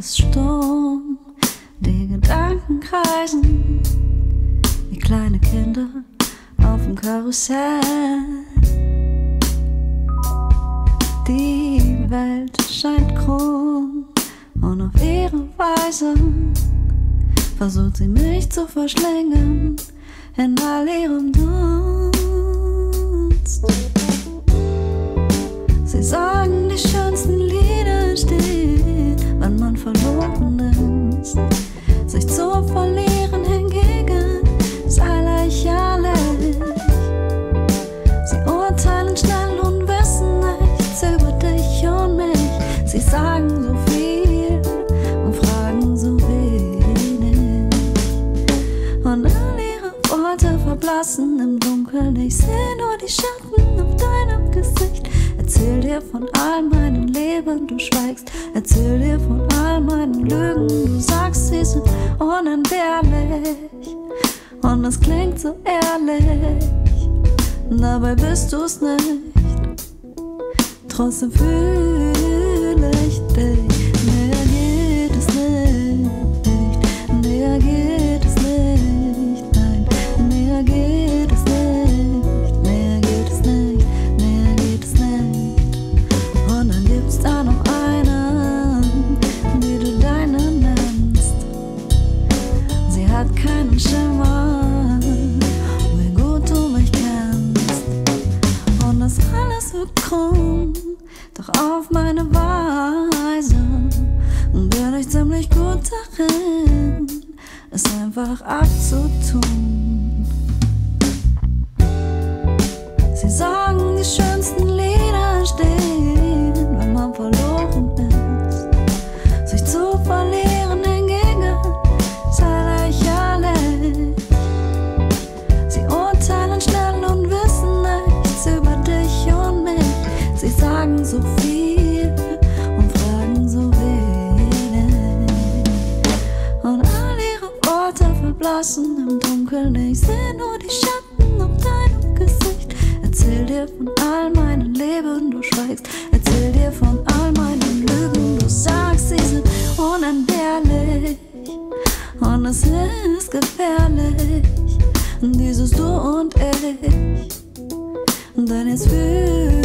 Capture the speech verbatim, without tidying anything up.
ist Sturm, die Gedanken kreisen wie kleine Kinder auf dem Karussell. Die Welt scheint krumm und auf ihre Weise versucht sie mich zu verschlingen in all ihrem Dunst. Sie sagen, die schönsten Lieder entstehen, wenn man verloren ist. Sich zu verlieren hingegen sei lächerlich. Sie urteilen schnell und wissen nichts über dich und mich. Sie sagen so viel und fragen so wenig. Und all ihre Worte verblassen im Dunkeln. Ich seh nur die Schatten auf deinem Gesicht. Erzähl dir von all meinen Leben, du schweigst. Erzähl dir von all meinen Lügen, du sagst, sie sind unentbehrlich. Und es klingt so ehrlich, dabei bist du's nicht. Trotzdem fühle ich dich. Mehr geht es nicht, mehr geht es nicht, nein, mehr geht es nicht, mehr geht es nicht, mehr geht es nicht. Und dann gibt's da noch einen, die du deine nennst. Sie hat keinen Schimmer, wie gut du mich kennst. Und das alles wird krumm, doch auf meine Weise bin ich ziemlich gut darin, es einfach abzutun. Sie sagen, die schönsten Lieder entstehen, wenn man verloren ist. Sich zu verlieren hingegen sei lächerlich. Sie urteilen schnell und wissen nichts über dich und mich. Sie sagen so viel und fragen so wenig. Und all ihre Worte verblassen im Dunkeln. Ich seh nur die Schatten auf deinem Gesicht. Erzähl dir von all meinen Leben, du schweigst. Erzähl dir von all meinen Lügen, du sagst, sie sind unentbehrlich. Und es ist gefährlich, dieses Du und ich. Denn jetzt fühl